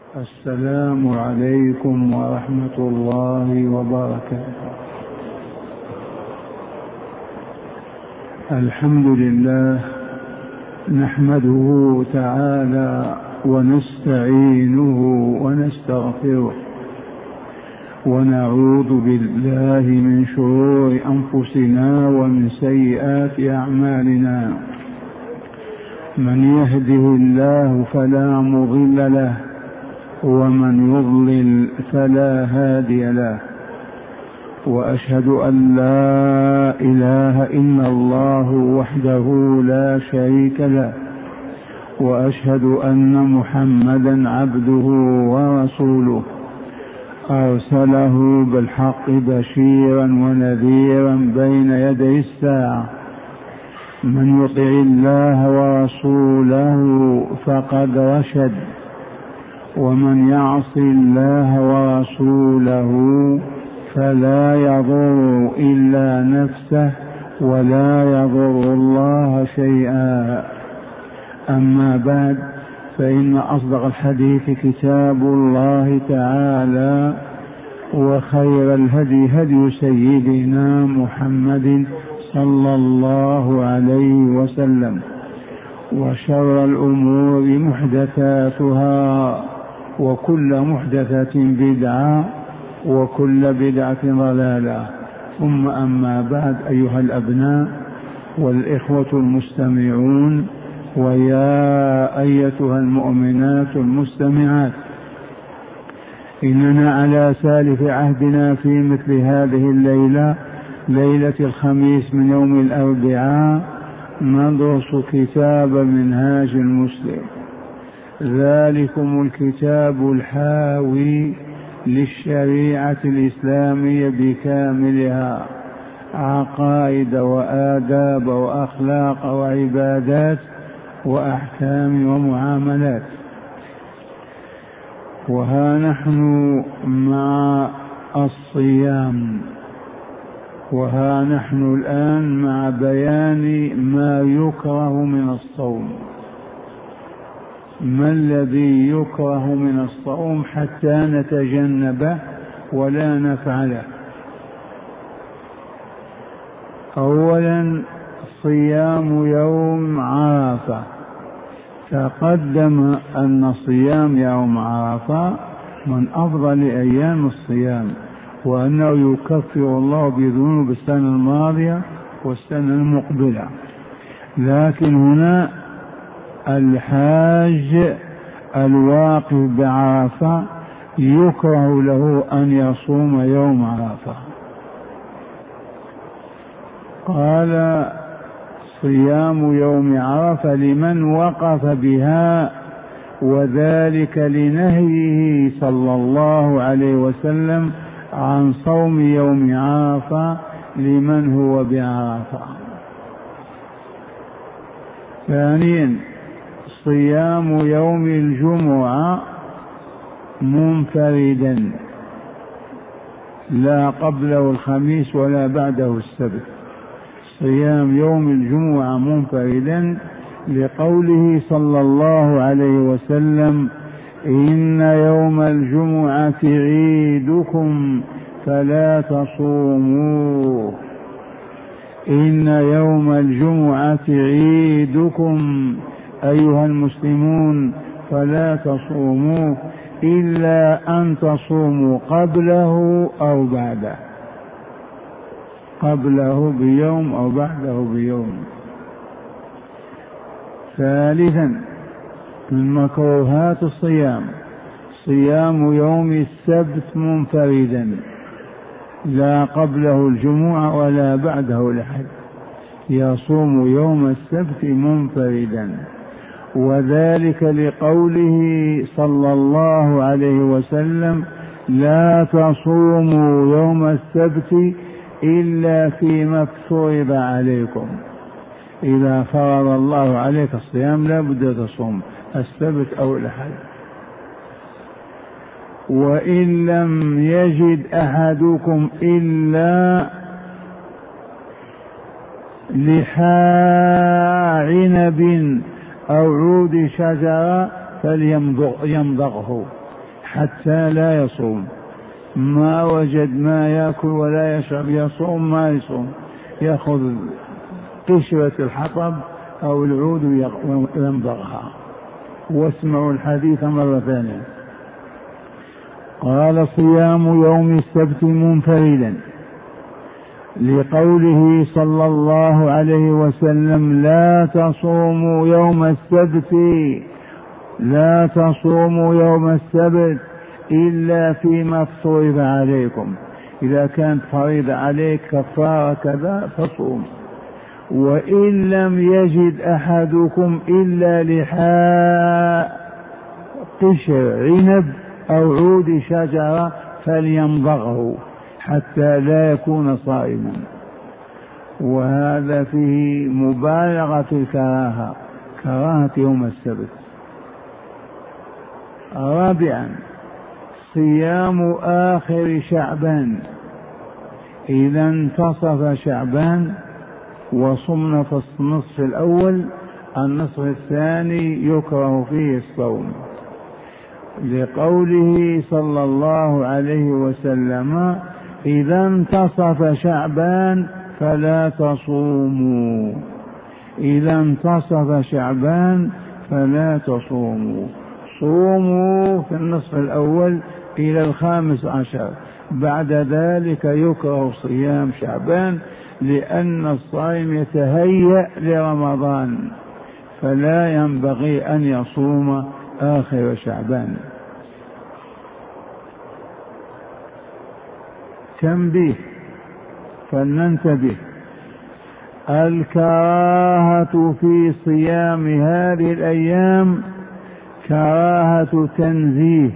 السلام عليكم ورحمة الله وبركاته. الحمد لله نحمده تعالى ونستعينه ونستغفره ونعوذ بالله من شرور أنفسنا ومن سيئات أعمالنا. من يهده الله فلا مضل له ومن يضلل فلا هادي له، وأشهد أن لا إله إلا الله وحده لا شريك له، وأشهد أن محمدا عبده ورسوله أرسله بالحق بشيرا ونذيرا بين يدي الساعة. من يطع الله ورسوله فقد رشد، ومن يعص الله ورسوله فلا يضر إلا نفسه ولا يضر الله شيئا. أما بعد، فإن أصدق الحديث كتاب الله تعالى، وخير الهدي هدي سيدنا محمد صلى الله عليه وسلم، وشر الأمور محدثاتها، وكل محدثة بدعة، وكل بدعة ضلالة. ثم أما بعد، أيها الأبناء والإخوة المستمعون، ويا أيتها المؤمنات المستمعات، إننا على سالف عهدنا في مثل هذه الليلة، ليلة الخميس من يوم الأربعاء، ندرس كتاب منهاج المسلم، ذلكم الكتاب الحاوي للشريعة الإسلامية بكاملها، عقائد وآداب وأخلاق وعبادات وأحكام ومعاملات. وها نحن مع الصيام، وها نحن الآن مع بيان ما يكره من الصوم. ما الذي يكره من الصوم حتى نتجنبه ولا نفعله؟ أولا، صيام يوم عرفة. تقدم أن صيام يوم عرفة من أفضل أيام الصيام، وأنه يكفر الله بذنوب السنة الماضية والسنة المقبلة. لكن هنا الحاج الواقف بعرفة يكره له أن يصوم يوم عرفة. قال: صيام يوم عرفة لمن وقف بها، وذلك لنهيه صلى الله عليه وسلم عن صوم يوم عرفة لمن هو بعرفة. ثانيا، صيام يوم الجمعة منفردا، لا قبله الخميس ولا بعده السبت. صيام يوم الجمعة منفردا لقوله صلى الله عليه وسلم: إن يوم الجمعة عيدكم فلا تصوموه. إن يوم الجمعة عيدكم أيها المسلمون فلا تصوموه إلا أن تصوموا قبله أو بعده، قبله بيوم أو بعده بيوم. ثالثا، من مكروهات الصيام صيام يوم السبت منفردا، لا قبله الجمعة ولا بعده الأحد، يصوم يوم السبت منفردا، وذلك لقوله صلى الله عليه وسلم: لا تصوموا يوم السبت إلا فيما افترض عليكم. إذا فرض الله عليك الصيام لا بد تصوم السبت أو الأحد. وإن لم يجد أحدكم إلا لحاء عنب أو عود شجرة فليمضغه، حتى لا يصوم، ما وجد ما يأكل ولا يشرب يصوم ما يصوم، يأخذ قشرة الحطب أو العود ويمضغها. واسمعوا الحديث مرة ثانية. قال: صيام يوم السبت منفردا، لقوله صلى الله عليه وسلم: لا تصوموا يوم السبت، لا تصوموا يوم السبت إلا فيما افترض عليكم، إذا كانت فريضة عليك كفارة كذا فصوم. وإن لم يجد أحدكم إلا لحاء قشر عنب أو عود شجرة فليمضغه حتى لا يكون صائما. وهذا فيه مبالغة في الكراهة، كراهة يوم السبت. رابعا: صيام آخر شعبان، إذا انتصف شعبان وصمنا في النصف الأول، النصف الثاني يكره فيه الصوم، لقوله صلى الله عليه وسلم: إذا انتصف شعبان فلا تصوموا، إذا انتصف شعبان فلا تصوموا، صوموا في النصف الأول إلى 15، بعد ذلك يكره صيام شعبان، لأن الصائم يتهيأ لرمضان، فلا ينبغي أن يصوم آخر شعبان. تنبيه فلننتبه: الكراهة في صيام هذه الأيام كراهة تنزيه،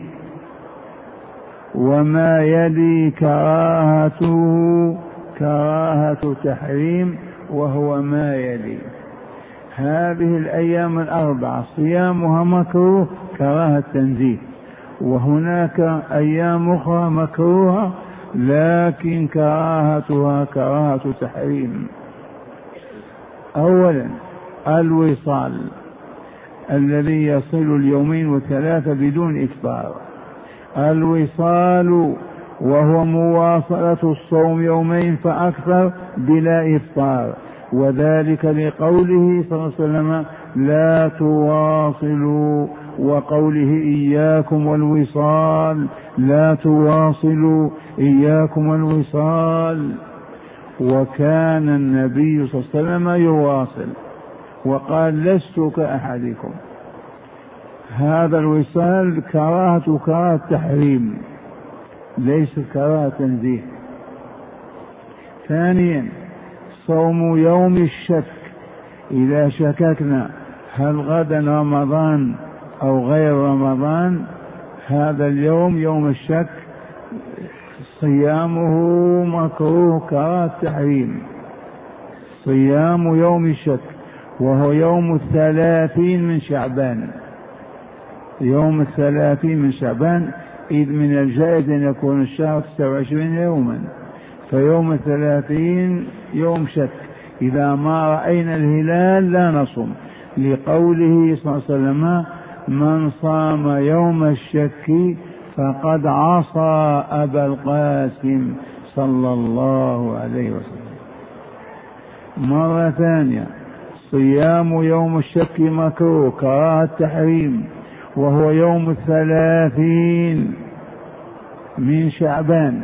وما يلي كراهته كراهة تحريم، وهو ما يلي. هذه الأيام الأربعة صيامها مكروه كراهة تنزيه، وهناك أيام أخرى مكروهة لكن كراهتها كراهة تحريم. أولا: الوصال الذي يصل اليومين والثلاثة بدون إفطار، الوصال وهو مواصلة الصوم يومين فأكثر بلا إفطار، وذلك لقوله صلى الله عليه وسلم: لا تواصلوا، وقوله: إياكم والوصال، لا تواصلوا إياكم والوصال. وكان النبي صلى الله عليه وسلم يواصل وقال: لست كأحدكم. هذا الوصال كراهة كراهة تحريم، ليس كراهة تنزيه. ثانيا: صوم يوم الشك، إذا شككنا هل غدا رمضان أو غير رمضان، هذا اليوم يوم الشك صيامه مكروه كراهة تحريم، صيام يوم الشك، وهو يوم 30 من شعبان، يوم 30 من شعبان، إذ من الجائز أن يكون الشهر 29 يوما، فيوم 30 يوم شك، إذا ما رأينا الهلال لا نصوم، لقوله صلى الله عليه وسلم: من صام يوم الشك فقد عصى أبا القاسم صلى الله عليه وسلم. مرة ثانية: صيام يوم الشك مكروه كراهة تحريم، وهو يوم 30 من شعبان،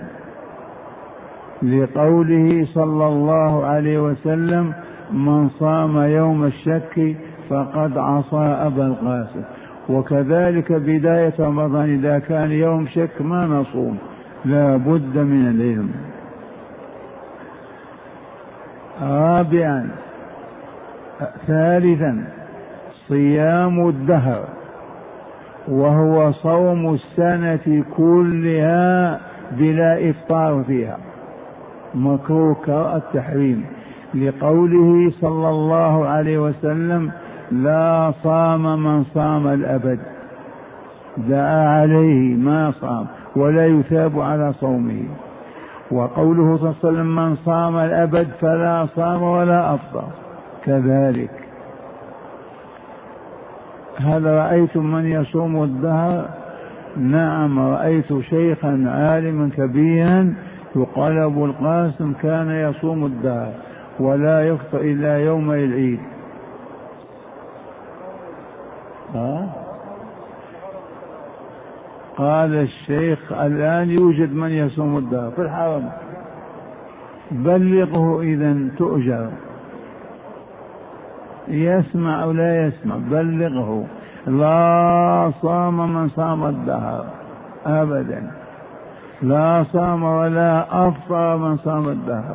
لقوله صلى الله عليه وسلم: من صام يوم الشك فقد عصى أبا القاسم. وكذلك بداية رمضان إذا كان يوم شك ما نصوم، لا بد من العلم. رابعا: ثالثا: صيام الدهر، وهو صوم السنة كلها بلا إفطار فيها، مكروه كراهة التحريم، لقوله صلى الله عليه وسلم: لا صام من صام الأبد، دعا عليه ما صام ولا يثاب على صومه. وقوله صلى الله عليه وسلم: من صام الأبد فلا صام ولا أفطر كذلك. هل رأيتم من يصوم الدهر نعم رأيت شيخا عالما كبيرا يقال أبو القاسم كان يصوم الدهر ولا يفطر إلا يوم العيد. قال الشيخ الآن يوجد من يصوم الدهر في الحرم، بلغه إذا تؤجر، يسمع أو لا يسمع بلغه. لا صام من صام الدهر أبدا، لا صام ولا أفطر من صام الدهر.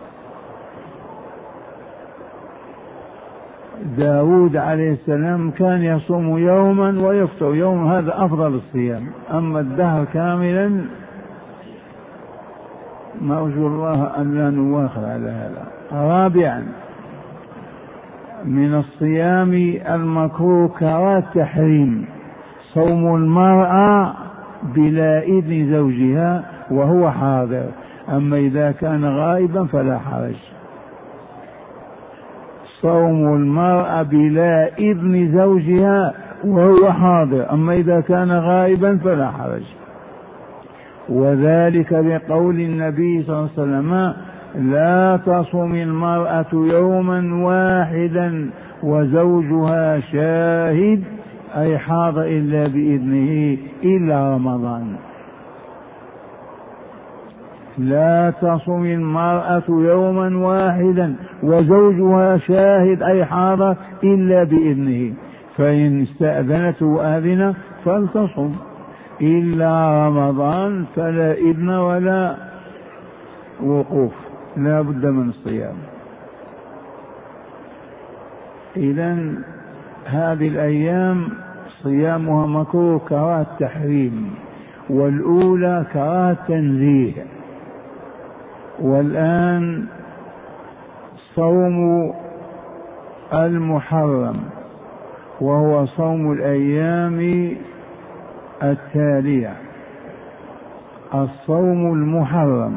داود عليه السلام كان يصوم يوما ويفطر يوم، هذا أفضل الصيام، أما الدهر كاملا نرجو الله أن لا نواخر على هذا. رابعا من الصيام المكروه كراهة التحريم صوم المرأة بلا إذن زوجها وهو حاضر، أما إذا كان غائبا فلا حرج. صوم المرأة بلا إذن زوجها وهو حاضر، أما إذا كان غائبا فلا حرج، وذلك بقول النبي صلى الله عليه وسلم: لا تصوم المرأة يوما واحدا وزوجها شاهد، أي حاضر إلا بإذنه إلا رمضان. لا تصوم المرأة يوما واحدا وزوجها شاهد أي حاضر إلا بإذنه، فإن استأذنته وآذن فلتصم، إلا رمضان فلا إذن ولا وقوف، لا بد من الصيام. إذن هذه الأيام صيامها مكروه كراهة التحريم، والأولى كراهة التنزيه. والآن صوم المحرم وهو صوم الأيام التالية. الصوم المحرم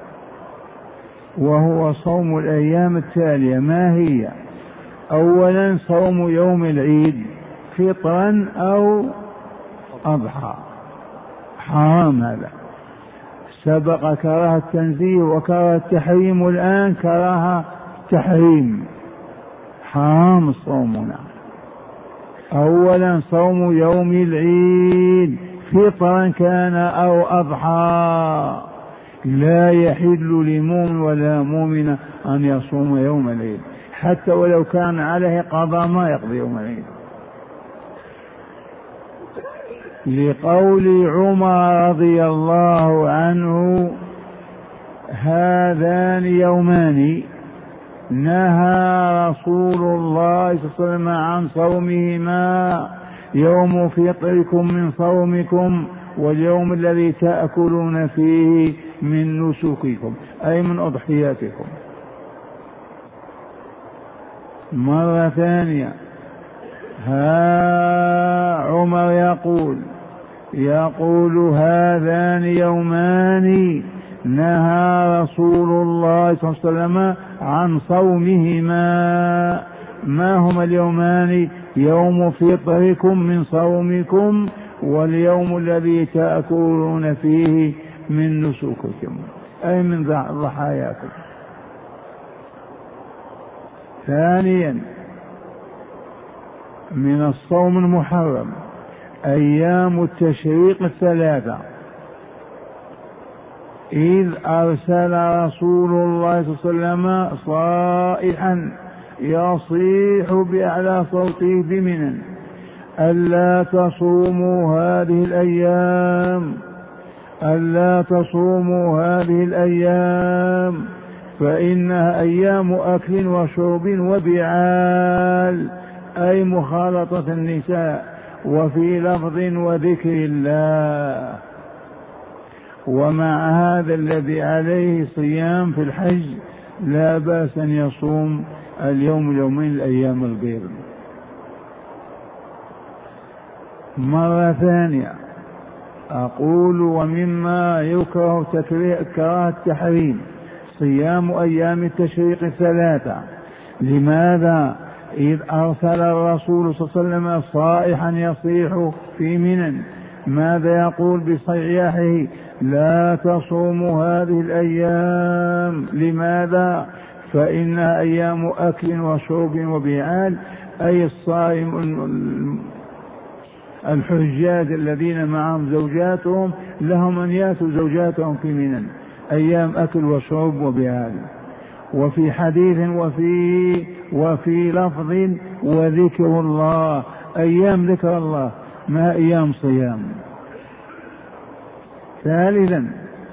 وهو صوم الأيام التالية ما هي؟ أولا صوم يوم العيد فطرا أو أضحى، حرام هذا، سبق كراهة التنزيه وكراهة التحريم، والآن كراهة تحريم، حرام الصوم. أولا صوم يوم العيد فطرا كان أو أضحى، لا يحل لمؤمن ولا مؤمنة أن يصوم يوم العيد، حتى ولو كان عليه قضاء ما يقضي يوم العيد، لقول عمر رضي الله عنه: هذان يومان نهى رسول الله صلى الله عليه وسلم عن صومهما، يوم فطركم من صومكم واليوم الذي تأكلون فيه من نسككم، أي من أضحياتكم. مرة ثانية عمر يقول هذان يومان نهى رسول الله صلى الله عليه وسلم عن صومهما. ما هما اليومان؟ يوم فطركم من صومكم واليوم الذي تأكلون فيه من نسككم، أي من ضحاياكم. ثانيا من الصوم المحرم أيام التشريق الثلاثة، إذ أرسل رسول الله صلى الله عليه وسلم صائحا يصيح بأعلى صوته بمنى: ألا تصوموا هذه الأيام، ألا تصوموا هذه الأيام، فإنها أيام أكل وشرب وبعال، أي مخالطة النساء، وفي لفظ وذكر الله. ومع هذا الذي عليه صيام في الحج لا بأس أن يصوم اليومين الأيام البيض. مرة ثانية أقول: ومما يكره كراهة التحريم صيام أيام التشريق الثلاثة. لماذا؟ إذ أرسل الرسول صلى الله عليه وسلم صائحا يصيح في منى: ماذا يقول بصياحه؟ لا تصوموا هذه الأيام. لماذا؟ فإنها أيام أكل وشرب وبيعال، أي الصائم الحجاج الذين معهم زوجاتهم لهم أن يأتوا زوجاتهم في منى، أيام أكل وشرب وبيعال. وفي حديث وفي لفظ وذكر الله، أيام ذكر الله ما أيام صيام. ثالثا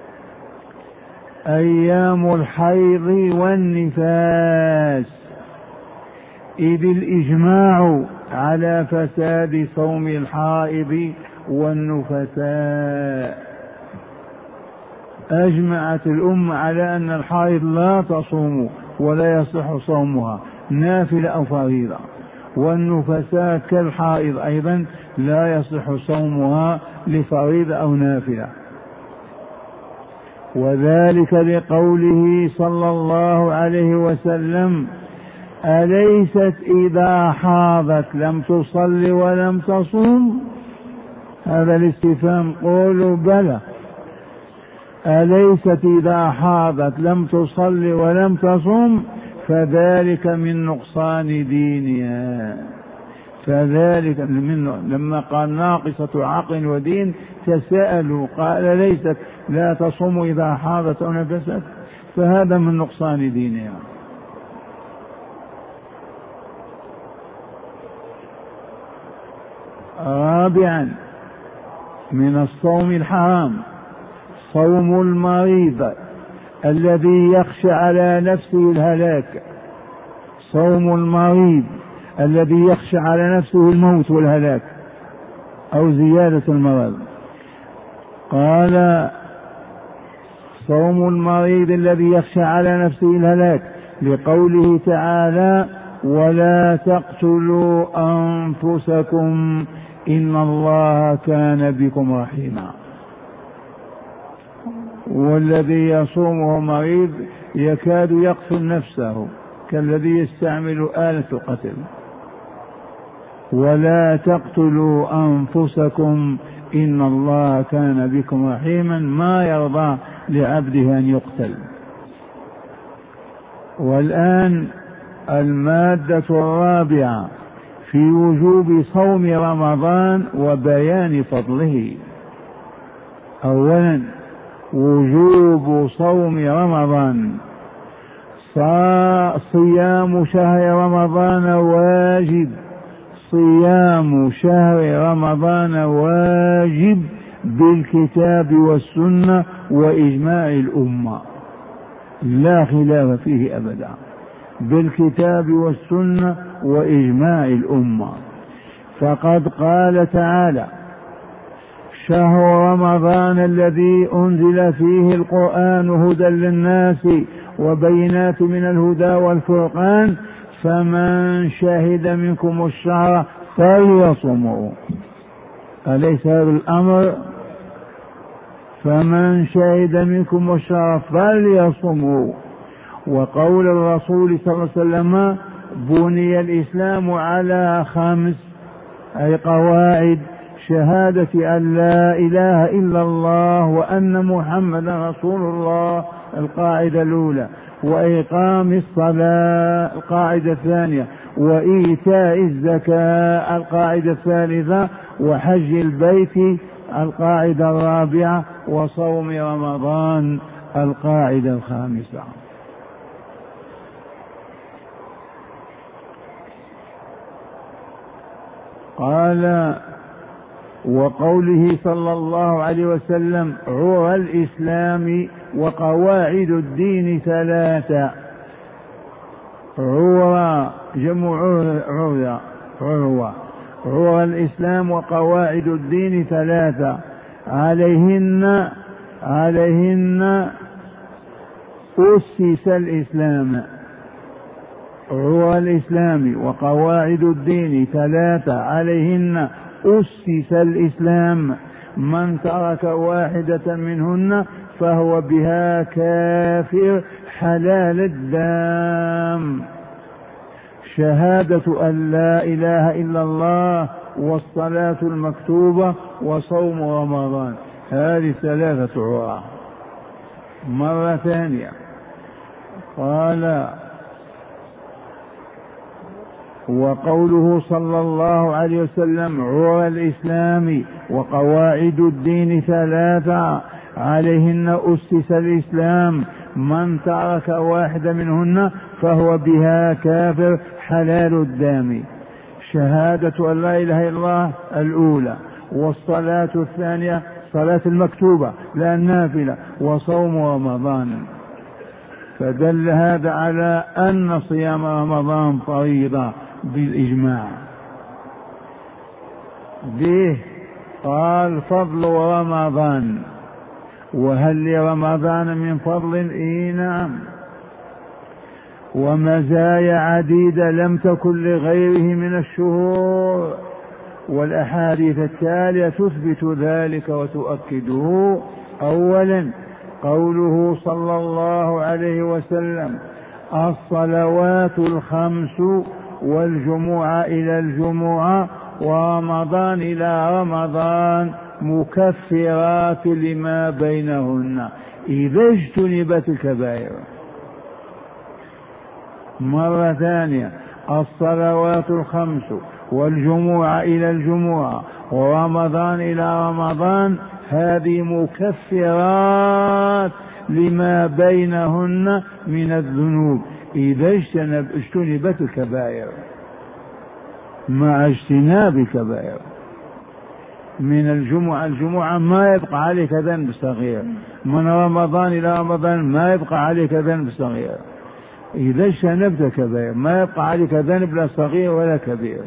أيام الحيض والنفاس، إذ الإجماع على فساد صوم الحائض والنفساء. أجمعت الأمة على أن الحائض لا تصوم ولا يصح صومها نافلة أو فريضة، والنفساء كالحائض أيضا لا يصح صومها لفريضة أو نافلة. وذلك لقوله صلى الله عليه وسلم: أليست إذا حاضت لم تصل ولم تصوم؟ هذا الاستفهام، قولوا بلى. أليست إذا حاضت لم تصل ولم تصوم فذلك من نقصان دينها. فذلك لما قال ناقصة عقل ودين تساءلوا، قال ليست لا تصوم إذا حاضت أو نفست، فهذا من نقصان دينها. رابعا من الصوم الحرام صوم المريض الذي يخشى على نفسه الهلاك. صوم المريض الذي يخشى على نفسه الموت والهلاك أو زيادة المرض. قال: صوم المريض الذي يخشى على نفسه الهلاك، لقوله تعالى: ولا تقتلوا أنفسكم إن الله كان بكم رحيما. والذي يصومه مريض يكاد يقتل نفسه كالذي يستعمل آلة القتل. ولا تقتلوا أنفسكم إن الله كان بكم رحيما، ما يرضى لعبده أن يقتل. والآن المادة الرابعة في وجوب صوم رمضان وبيان فضله. أولا وجوب صوم رمضان. صيام شهر رمضان واجب، صيام شهر رمضان واجب بالكتاب والسنة وإجماع الأمة، لا خلاف فيه أبدا، بالكتاب والسنة وإجماع الأمة. فقد قال تعالى: شهر رمضان الذي أنزل فيه القرآن هدى للناس وبينات من الهدى والفرقان فمن شهد منكم الشهر فليصمه. أليس هذا الأمر؟ فمن شهد منكم الشهر فليصمه. وقول الرسول صلى الله عليه وسلم: بني الإسلام على 5، أي قواعد: شهادة أن لا إله إلا الله وأن محمدا رسول الله، القاعدة الأولى، وإقام الصلاة، القاعدة الثانية، وإيتاء الزكاة، القاعدة الثالثة، وحج البيت، القاعدة الرابعة، وصوم رمضان، القاعدة الخامسة. قال: وقوله صلى الله عليه وسلم: عرى الإسلام وقواعد الدين 3. عرى جمع عروة. عرى الإسلام وقواعد الدين 3 عليهن أسس الإسلام. عرى الإسلام وقواعد الدين 3 عليهن أسس الإسلام، من ترك واحدة منهن فهو بها كافر حلال الدم. شهادة أن لا إله إلا الله والصلاة المكتوبة وصوم رمضان. هذه 3 عرى. مرة ثانية قال: وقوله صلى الله عليه وسلم: عرى الإسلام وقواعد الدين 3 عليهن أسس الإسلام، من ترك واحدة منهن فهو بها كافر حلال الدم. شهادة أن لا إله إلا الله الأولى، والصلاة الثانية صلاة المكتوبة لا النافلة، وصوم رمضان. فدل هذا على أن صيام رمضان فريضة بالإجماع. به قال: فضل رمضان. وهل لرمضان من فضل؟ إي نعم. ومزايا عديدة لم تكن لغيره من الشهور، والأحاديث التالية تثبت ذلك وتؤكده. أولا قوله صلى الله عليه وسلم: الصلوات الخمس والجمعة إلى الجمعة ورمضان إلى رمضان مكفرات لما بينهن إذا اجتنبت الكبائر. مرة ثانية: الصلوات الخمس والجمعة إلى الجمعة ورمضان إلى رمضان هذه مكفرات لما بينهن من الذنوب إذا اجتنبت الكبائر، مع اجتناب الكبائر. من الجمعة ما يبقى عليك ذنب صغير، من رمضان إلى رمضان ما يبقى عليك ذنب صغير. إذا اجتنبت كبائر ما يبقى عليك ذنب لا صغير ولا كبير.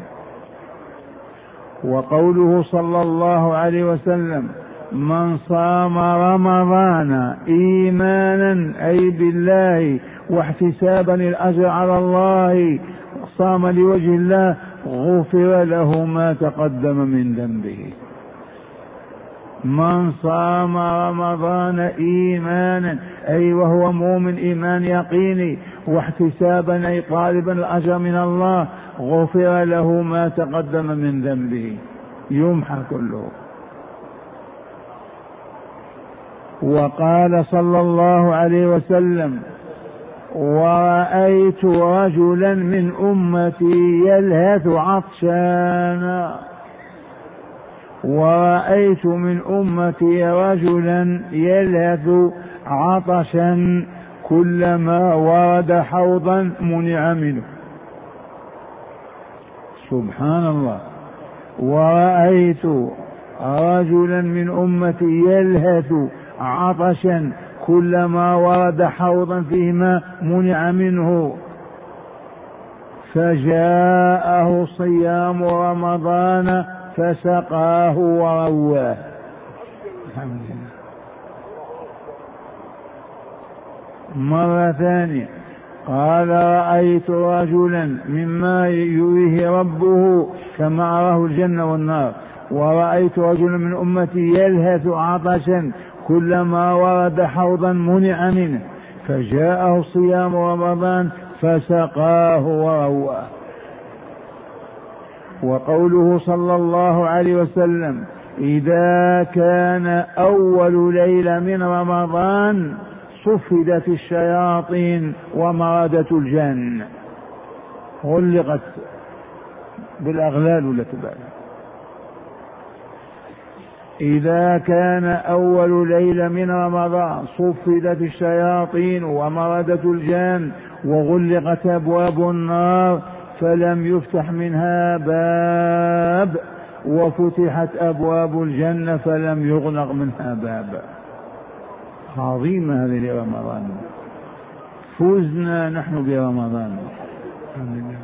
وقوله صلى الله عليه وسلم: من صام رمضان إيمانا أي بالله واحتسابا الأجر على الله، صام لوجه الله، غفر له ما تقدم من ذنبه. من صام رمضان إيمانا أي وهو مؤمن إيمان يقيني، واحتسابا أي طالبا الأجر من الله، غفر له ما تقدم من ذنبه، يمحى كله. وقال صلى الله عليه وسلم: ورأيت رجلا من أمتي يلهث عطشانا. ورأيت من أمتي رجلا يلهث عطشا كلما ورد حوضا منع منه. سبحان الله. ورأيت رجلا من أمتي يلهث عطشا كلما ورد حوضا فيه ماء منع منه، فجاءه صيام رمضان فسقاه ورواه. الحمد لله. مرة ثانية قال: رأيت رجلا مما يريه ربه كما أراه الجنة والنار. ورأيت رجلا من أمتي يلهث عطشا كلما ورد حوضا منع منه، فجاءه صيام رمضان فسقاه ورواه. وقوله صلى الله عليه وسلم: إذا كان أول ليلة من رمضان صفدت الشياطين ومردت الجن، غلقت بالأغلال والأتبال. إذا كان أول ليلة من رمضان صفدت الشياطين ومردت الجن وغلقت أبواب النار فلم يفتح منها باب، وفتحت أبواب الجنة فلم يغلق منها باب. عظيمة هذه لرمضان، فزنا نحن برمضان. الحمد لله.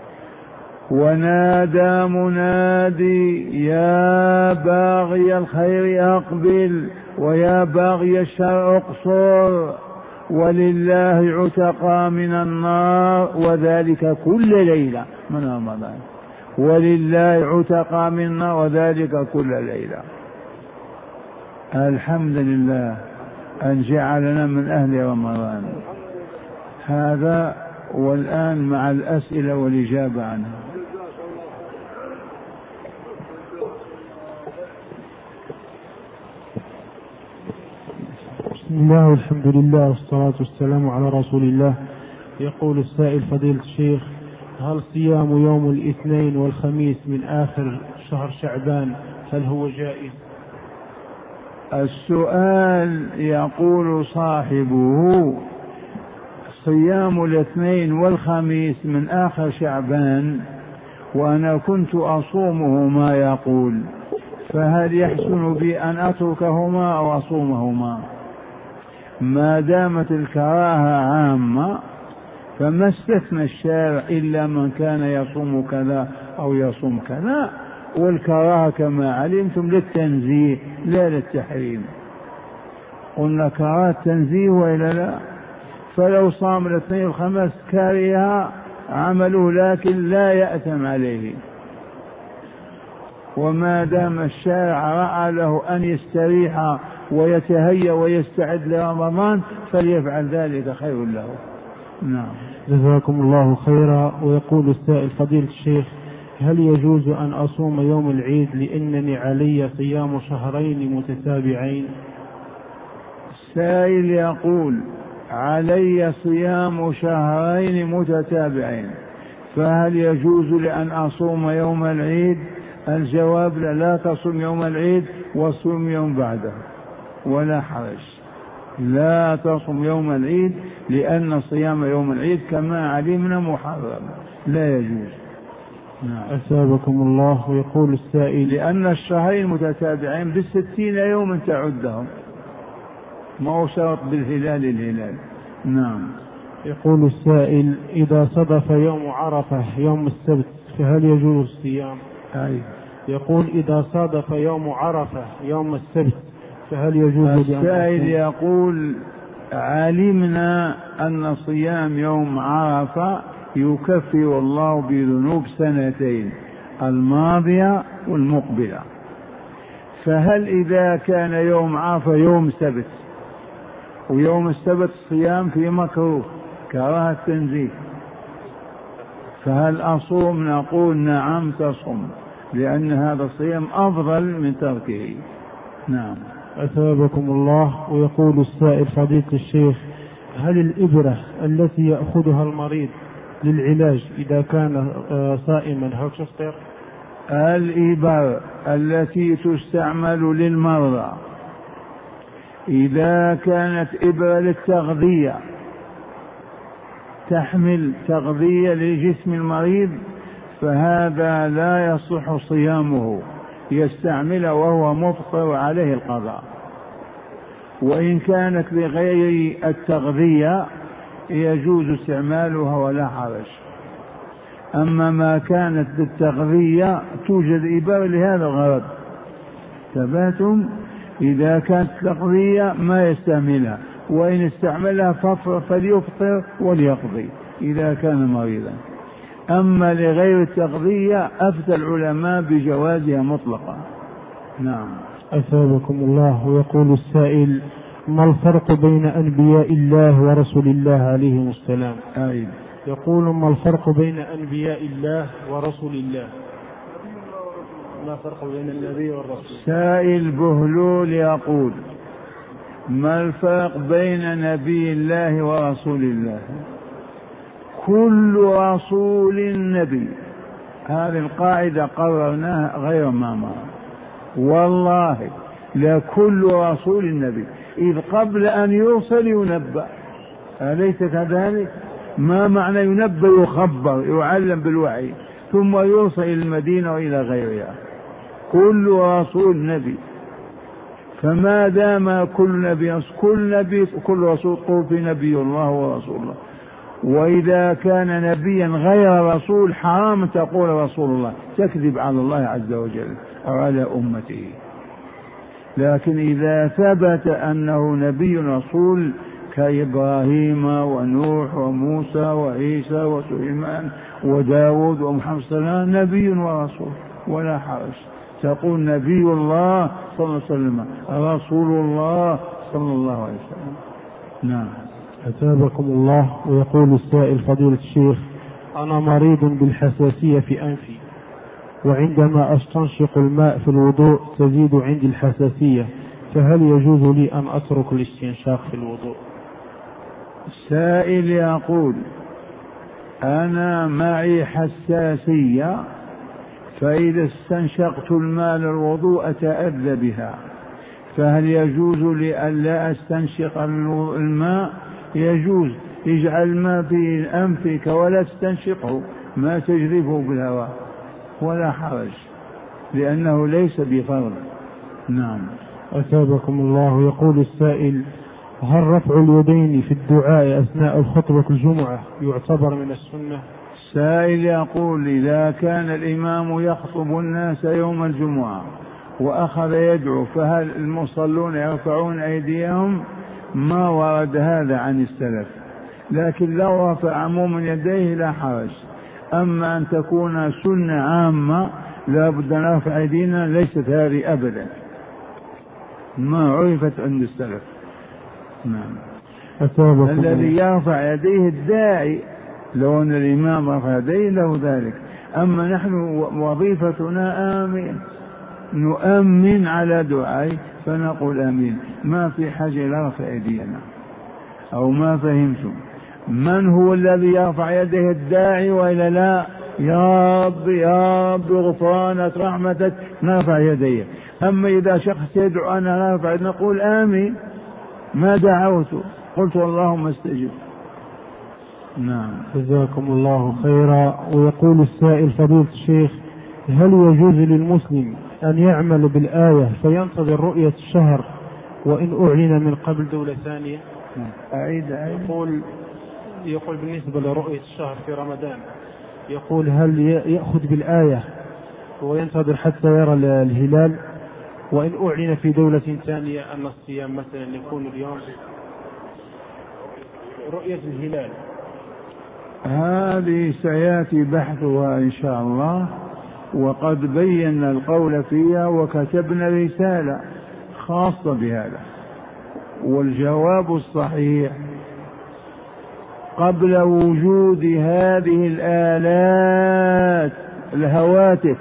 ونادى منادي: يا باغي الخير أقبل، ويا باغي الشر اقصر، ولله عتقى من النار، وذلك كل ليلة من رمضان. ولله عتقى من النار وذلك كل ليلة. الحمد لله أن جعلنا من أهل رمضان. هذا، والآن مع الأسئلة والإجابة عنها. بسم الله والحمد لله والصلاة والسلام على رسول الله. يقول السائل فضيلة الشيخ: هل صيام يوم الاثنين والخميس من آخر شهر شعبان هل هو جائز؟ السؤال يقول صاحبه: صيام الاثنين والخميس من آخر شعبان وأنا كنت أصومهما، يقول فهل يحسن بي أن أتركهما أو أصومهما؟ ما دامت الكراهة عامة فما استثنى الشارع إلا من كان يصوم كذا أو يصوم كذا، والكراهة كما علمتم للتنزيه لا للتحريم. قلنا كراهة تنزيه وإلا لا؟ فلو صام الاثنين والخميس كاره عمله لكن لا يأثم عليه، وما دام الشارع رأى له أن يستريح ويتهيأ ويستعد لرمضان فليفعل ذلك، خير له. نعم. جزاكم الله خيرا. ويقول السائل فضيلة الشيخ: هل يجوز أن أصوم يوم العيد لأنني علي صيام شهرين متتابعين؟ السائل يقول: علي صيام شهرين متتابعين فهل يجوز لأن أصوم يوم العيد؟ الجواب: لا تصوم يوم العيد وصوم يوم بعده ولا حرج. لا تصوم يوم العيد لأن صيام يوم العيد كما علمنا محرم، لا يجوز. نعم. أثابكم الله. ويقول السائل: لأن الشهرين متتابعين ب60 يوما تعدهم، ما هو شرط بالهلال. نعم. يقول السائل: إذا صدف يوم عرفة يوم السبت فهل يجوز الصيام؟ يقول: إذا صادف يوم عرفة يوم السبت فهل يجوز؟ السائل يقول: علمنا أن صيام يوم عرفة يكفر الله بذنوب سنتين الماضية والمقبلة، فهل إذا كان يوم عرفة يوم سبت ويوم السبت صيام في مكروه كراهة تنزيه فهل أصوم؟ نقول: نعم تصوم، لأن هذا الصيام أفضل من تركه. نعم. أثابكم الله. ويقول السائل فضيلة الشيخ: هل الإبرة التي يأخذها المريض للعلاج إذا كان صائما هل تفطر؟ الإبر التي تستعمل للمرضى إذا كانت إبرة للتغذية تحمل تغذية لجسم المريض فهذا لا يصح صيامه، يستعمله وهو مفطر عليه القضاء. وإن كانت لغير التغذية يجوز استعمالها ولا حرج. أما ما كانت للتغذية توجد إبر لهذا الغرض، ثباتم. إذا كانت تغذية ما يستعملها، وإن استعملها فليفطر وليقضي إذا كان مريضا. أما لغير التغذية أفتى العلماء بجوازها مطلقا. نعم. أثابكم الله. ويقول السائل: ما الفرق بين أنبياء الله ورسول الله عليهم السلام؟ يقول: ما الفرق بين أنبياء الله ورسول الله؟ ما الفرق بين النبي والرسول؟ سائل بهلول يقول: ما الفرق بين نبي الله ورسول الله؟ كل رسول نبي، هذه القاعدة قررناها غير ما مر، والله لكل رسول نبي، إذ قبل أن يوصل ينبأ، أليس كذلك؟ ما معنى ينبأ؟ يخبر، يعلم بالوحي ثم يوصل إلى المدينة وإلى غيرها. كل رسول نبي، فما دام كل رسول قل في نبي الله ورسول الله. وإذا كان نبيا غير رسول حرام تقول رسول الله، تكذب على الله عز وجل أو على أمته. لكن إذا ثبت أنه نبي رسول كإبراهيم ونوح وموسى وعيسى وسليمان وداود ومحمد صلى الله عليه وسلم نبي ورسول ولا حرج، تقول نبي الله صلى الله عليه وسلم رسول الله صلى الله عليه وسلم. نعم. أثابكم الله. ويقول السائل فضيلة الشيخ: أنا مريض بالحساسية في أنفي، وعندما أستنشق الماء في الوضوء تزيد عندي الحساسية، فهل يجوز لي أن أترك الاستنشاق في الوضوء؟ السائل يقول: أنا معي حساسية، فإذا استنشقت الماء للوضوء أتأذى بها، فهل يجوز لي أن لا أستنشق الماء؟ يجوز، اجعل الماء في أنفك ولا تستنشقه، ما تجرفه بالهواء ولا حرج، لأنه ليس بفرض. نعم. أثابكم الله. يقول السائل: هل رفع اليدين في الدعاء أثناء الخطبة الجمعة يعتبر من السنة؟ السائل يقول: إذا كان الإمام يخطب الناس يوم الجمعة وأخذ يدعو، فهل المصلون يرفعون أيديهم؟ ما ورد هذا عن السلف، لكن لو رفع عموم يديه لا حرج. أما أن تكون سنة عامة لا بد أن نرفع أيدينا، ليست هذه أبدا، ما عرفت عند السلف. نعم. الذي يرفع يديه الداعي، لو أن الإمام رفع يديه له ذلك، أما نحن وظيفتنا آمين، نؤمن على دعائي فنقول آمين، ما في حاجة لرفع أيدينا. أو ما فهمتم؟ من هو الذي يرفع يده؟ الداعي وإلا لا؟ يا رب يا رب غفرانك رحمتك نرفع يديه. أما إذا شخص يدعو أنا نرفع، نقول آمين، ما دعوت، قلت اللهم استجب. نعم. جزاكم الله خيرا. ويقول السائل: فضيلة الشيخ، هل يجوز للمسلم أن يعمل بالآية فينتظر رؤية الشهر وإن أعلن من قبل دولة ثانية؟ أعيد. يقول بالنسبة لرؤية الشهر في رمضان، يقول: هل يأخذ بالآية وينتظر حتى يرى الهلال، وإن أعلن في دولة ثانية أن الصيام مثلا يكون اليوم رؤية الهلال؟ هذه سيأتي بحثها إن شاء الله، وقد بينا القول فيها وكتبنا رسالة خاصة بهذا. والجواب الصحيح: قبل وجود هذه الآلات الهواتف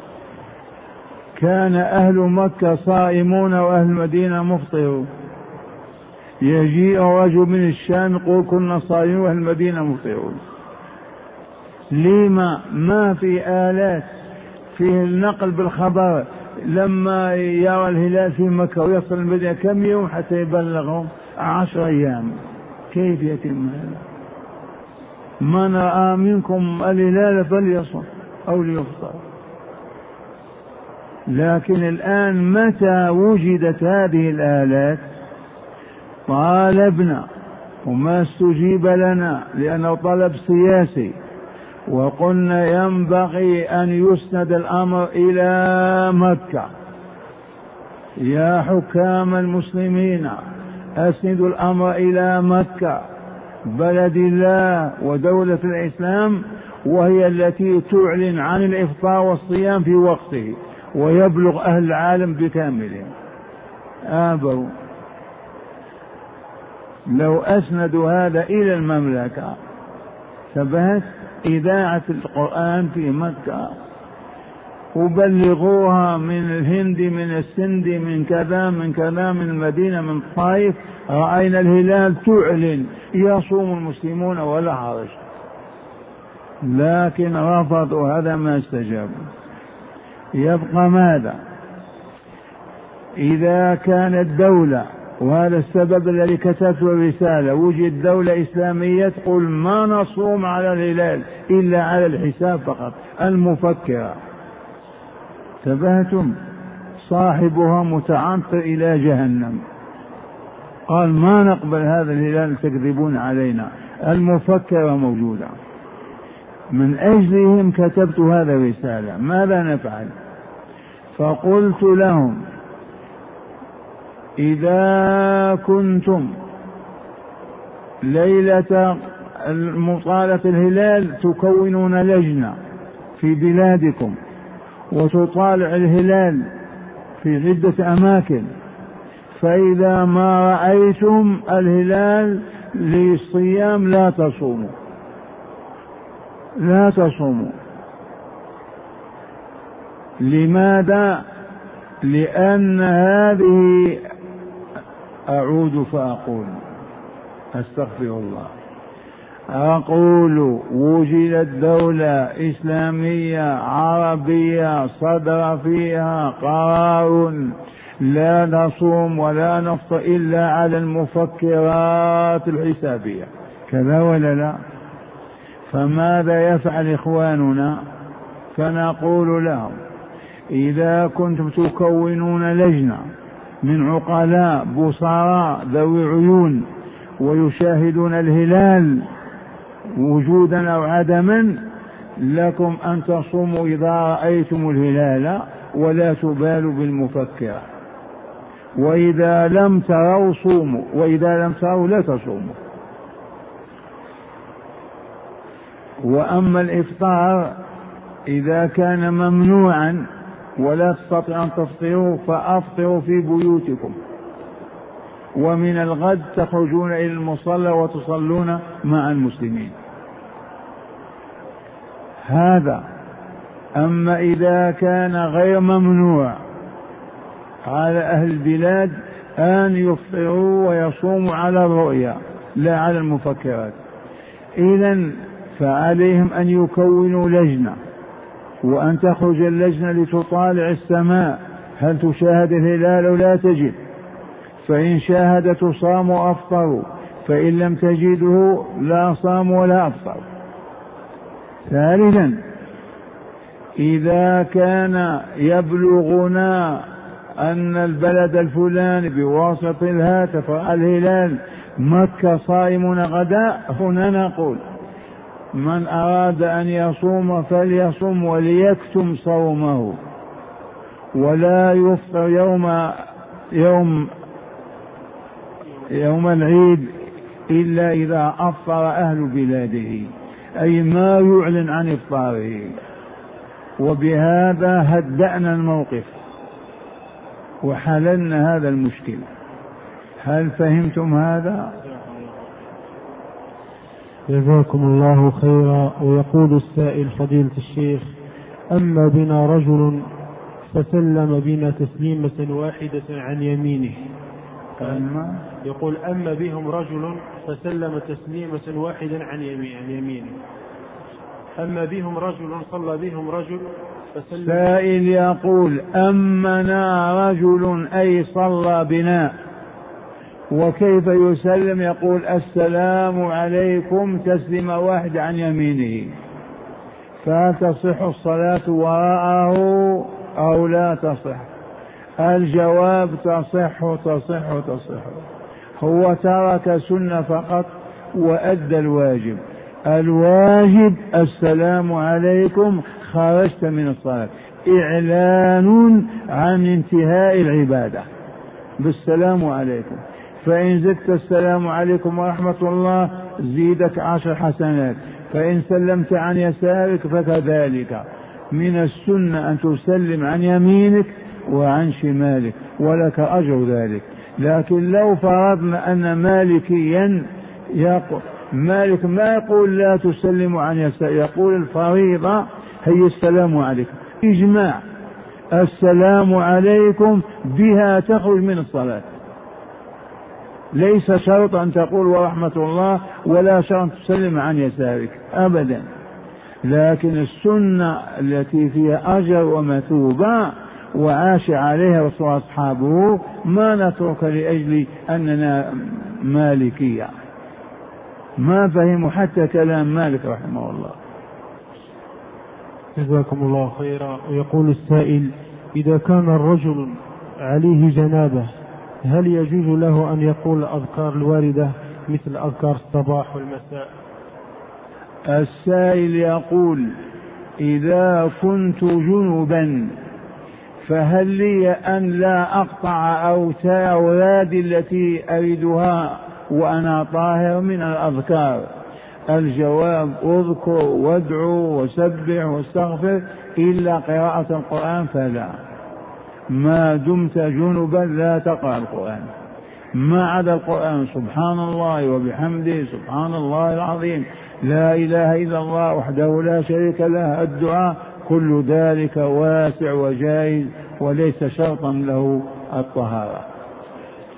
كان أهل مكة صائمون وأهل المدينة مفطرون. يجيء رجل من الشام يقول كنا صائمون وأهل المدينة مفطرون. لما؟ ما في آلات فيه النقل بالخبر. لما يرى الهلال في مكة ويصل المدينة كم يوم حتى يبلغهم؟ 10 أيام. كيف يتم هذا؟ من رأى منكم الهلال فليصم أو ليفطر. لكن الآن متى وجدت هذه الآلات طالبنا وما استجيب لنا لأنه طلب سياسي، وقلنا ينبغي أن يسند الأمر إلى مكة. يا حكام المسلمين أسندوا الأمر إلى مكة بلد الله ودولة الإسلام، وهي التي تعلن عن الإفطار والصيام في وقته ويبلغ أهل العالم بكاملهم. آبوا. لو أسندوا هذا إلى المملكة ثبت إذاعة القرآن في مكة، وبلغوها من الهند من السند من كذا من كذا من المدينة من الطائف، رأينا الهلال تعلن يصوم المسلمون ولا حرج. لكن رفضوا هذا، ما استجابوا. يبقى ماذا؟ إذا كانت دولة، وهذا السبب الذي كتبت الرسالة، وجد دولة إسلامية تقول ما نصوم على الهلال إلا على الحساب فقط، المفكرة، تبهتم، صاحبها متعنطر إلى جهنم، قال ما نقبل هذا الهلال، تكذبون علينا، المفكرة موجودة. من أجلهم كتبت هذا الرسالة. ماذا نفعل؟ فقلت لهم: إذا كنتم ليلة مطالة الهلال تكونون لجنة في بلادكم وتطالع الهلال في عدة أماكن، فإذا ما رأيتم الهلال للصيام لا تصوموا، لا تصوموا. لماذا؟ لأن هذه أعود فأقول أستغفر الله، أقول وجدت دولة إسلامية عربية صدر فيها قرار لا نصوم ولا نفطر إلا على المفكرات الحسابية، كذا ولا لا؟ فماذا يفعل إخواننا؟ فنقول لهم إذا كنتم تكونون لجنة من عقلاء بصراء ذوي عيون ويشاهدون الهلال وجودا أو عدما، لكم أن تصوموا إذا رأيتم الهلال ولا تبالوا بالمفكرة، وإذا لم تروا صوموا، وإذا لم تروا لا تصوموا. وأما الإفطار إذا كان ممنوعا ولا تستطيع أن تفطروا فأفطروا في بيوتكم، ومن الغد تخرجون إلى المصلى وتصلون مع المسلمين. هذا. أما إذا كان غير ممنوع على أهل البلاد أن يفطروا ويصوموا على الرؤيا لا على المفكرات، إذن فعليهم أن يكونوا لجنة، وأن تخرج اللجنة لتطالع السماء هل تشاهد الهلال أو لا تجد، فإن شاهدت صاموا أفطروا، فإن لم تجده لا صاموا ولا أفطروا. ثالثا إذا كان يبلغنا أن البلد الفلاني بواسطة الهاتف الهلال مكة صائمون غدا، هنا نقول من أراد أن يصوم فليصوم وليكتم صومه، ولا يفطر يوم العيد إلا إذا أفطر أهل بلاده، أي ما يعلن عن إفطاره. وبهذا هدأنا الموقف وحللنا هذا المشكل. هل فهمتم هذا؟ جزاكم الله خيرا. ويقول السائل فضيلة الشيخ: أما بنا رجل فسلم بنا تسليمة واحدة عن يمينه. يقول: أما بهم رجل فسلم تسليمة واحدة عن يمينه. أما بهم رجل صلى بهم رجل فسلم. سائل يقول: أمنا رجل أي صلى بنا، وكيف يسلم؟ يقول: السلام عليكم تسليمة واحدة عن يمينه، فتصح الصلاة وراءه أو لا تصح؟ الجواب: تصح تصح تصح. هو ترك سنة فقط وأدى الواجب. الواجب السلام عليكم، خرجت من الصلاة، إعلان عن انتهاء العبادة بالسلام عليكم. فإن زدت السلام عليكم ورحمة الله زيدك 10 حسنات، فإن سلمت عن يسارك فكذلك. من السنة أن تسلم عن يمينك وعن شمالك ولك أجر ذلك. لكن لو فرضنا أن مالكيا يقول، مالك ما يقول لا تسلم عن يسار، يقول الفريضة هي السلام عليكم، إجماع السلام عليكم بها تخرج من الصلاة، ليس شرط أن تقول ورحمة الله، ولا شرط تسلم عن يسارك أبدا. لكن السنة التي فيها أجر ومثوبة وعاش عليها رسول أصحابه ما نترك لأجل أننا مالكية. ما فهموا حتى كلام مالك رحمه الله. جزاكم الله خيرا. ويقول السائل: إذا كان الرجل عليه جنابة هل يجوز له أن يقول الأذكار الواردة مثل أذكار الصباح والمساء؟ السائل يقول: إذا كنت جنبا فهل لي أن لا أقطع أورادي التي أريدها وأنا طاهر من الأذكار؟ الجواب: اذكر وادعو وسبح واستغفر، إلا قراءة القرآن فلا. ما دمت جنبا لا تقرأ القرآن، ما عدا القرآن سبحان الله وبحمده سبحان الله العظيم، لا إله إلا الله وحده لا شريك له، الدعاء، كل ذلك واسع وجائز وليس شرطا له الطهارة.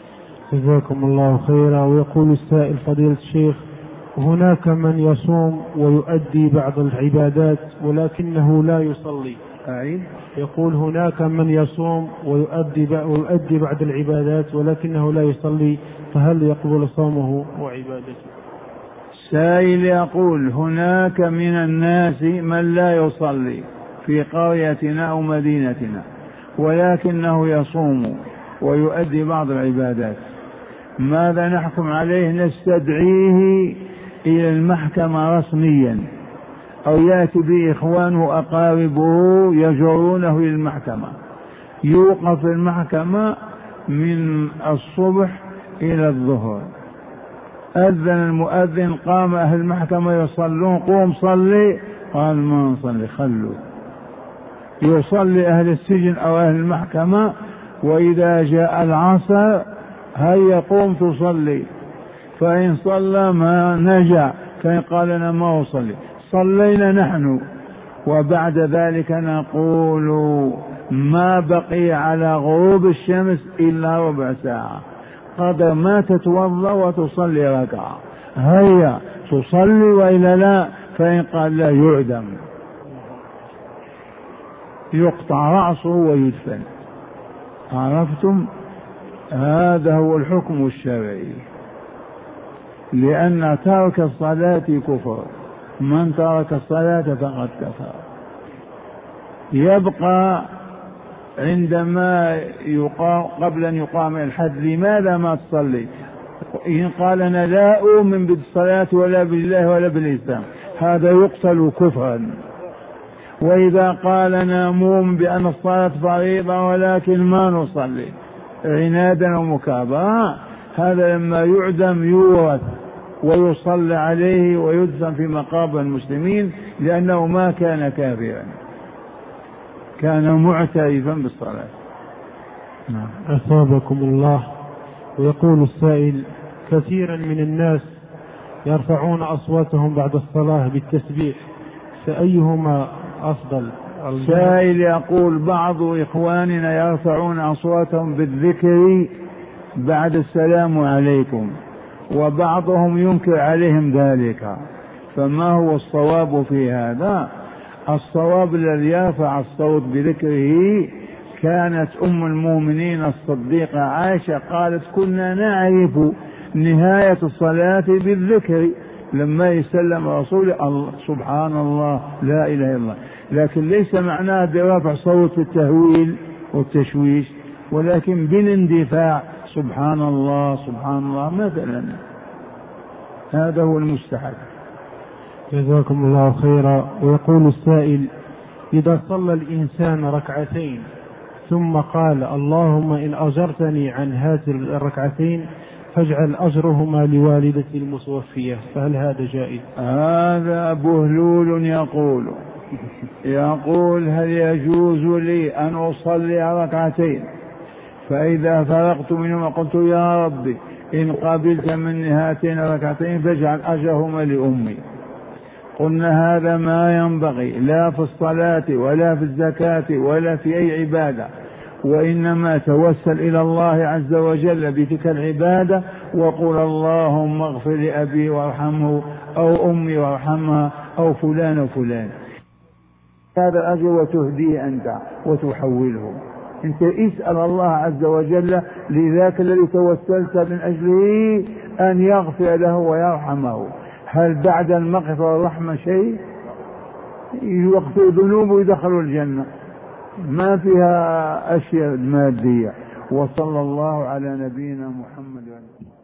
جزاكم الله خيرا. ويقول السائل فضيلة الشيخ: هناك من يصوم ويؤدي بعض العبادات ولكنه لا يصلي. يقول: هناك من يصوم ويؤدي بعض العبادات ولكنه لا يصلي، فهل يقبل صومه وعبادته؟ سائل يقول: هناك من الناس من لا يصلي في قريتنا أو مدينتنا ولكنه يصوم ويؤدي بعض العبادات، ماذا نحكم عليه؟ نستدعيه إلى المحكمة رسميا، أو يأتي به إخوانه أقاربه يجرونه إلى المحكمة، يوقف المحكمة من الصبح إلى الظهر، أذن المؤذن، قام أهل المحكمة يصلون، قوم صلي، قال ما نصلي، خلوا يصلي أهل السجن أو أهل المحكمة، وإذا جاء العصر هيا قوم تصلي، فإن صلى ما نجا، فإن قال أنا ما أصلي صلينا نحن، وبعد ذلك نقول ما بقي على غروب الشمس إلا ربع ساعة، قدر ما تتوضأ وتصلي ركعة، هيا تصلي وإلا لا، فإن قال لا يعدم، يقطع رأسه ويدفن. عرفتم؟ هذا هو الحكم الشرعي، لأن ترك الصلاة كفر، من ترك الصلاة فقد كفر. يبقى عندما قبل أن يقام الحد لماذا ما تصلي؟ إن قال أنا لا أؤمن بالصلاة ولا بالله ولا بالإسلام، هذا يقتل كفرا. وإذا قال أنا مؤمن بأن الصلاة فريضة ولكن ما نصلي عنادا ومكابرة، هذا لما يعدم يورث ويصلى عليه ويدفن في مقابر المسلمين، لأنه ما كان كافرا، كان معترفا بالصلاة. أثابكم الله. ويقول السائل: كثيرا من الناس يرفعون أصواتهم بعد الصلاة بالتسبيح، فأيهما أفضل؟ السائل يقول: بعض إخواننا يرفعون أصواتهم بالذكر بعد السلام عليكم، وبعضهم ينكر عليهم ذلك، فما هو الصواب في هذا؟ الصواب الذي يرفع الصوت بذكره كانت أم المؤمنين الصديقة عائشة قالت: كنا نعرف نهاية الصلاة بالذكر، لما يسلم رسول الله سبحان الله لا إله إلا الله، لكن ليس معناه برفع صوت التهويل والتشويش، ولكن بالاندفاع، سبحان الله سبحان الله مثلا، هذا هو المستحب. جزاكم الله خيرا. ويقول السائل: إذا صلى الإنسان ركعتين ثم قال اللهم إن أجرتني عن هاتين الركعتين فاجعل أجرهما لوالدتي المتوفية، فهل هذا جائز؟ هذا بهلول يقول هل يجوز لي أن أصلي ركعتين، فإذا فرغت منهما قلت يا ربي إن قبلت مني هاتين الركعتين فاجعل أجرهما لأمي. قلنا هذا ما ينبغي لا في الصلاة ولا في الزكاة ولا في أي عبادة، وإنما توسل إلى الله عز وجل بتلك العبادة وقل اللهم اغفر لأبي وارحمه أو أمي وارحمها أو فلان وفلان، هذا أجر وتهديه أنت وتحوله، أنت اسأل الله عز وجل لذاك الذي توسلت من أجله أن يغفر له ويرحمه. هل بعد المغفرة والرحمة شيء؟ يغفر ذنوبه ويدخل الجنة، ما فيها أشياء مادية. وصلى الله على نبينا محمد.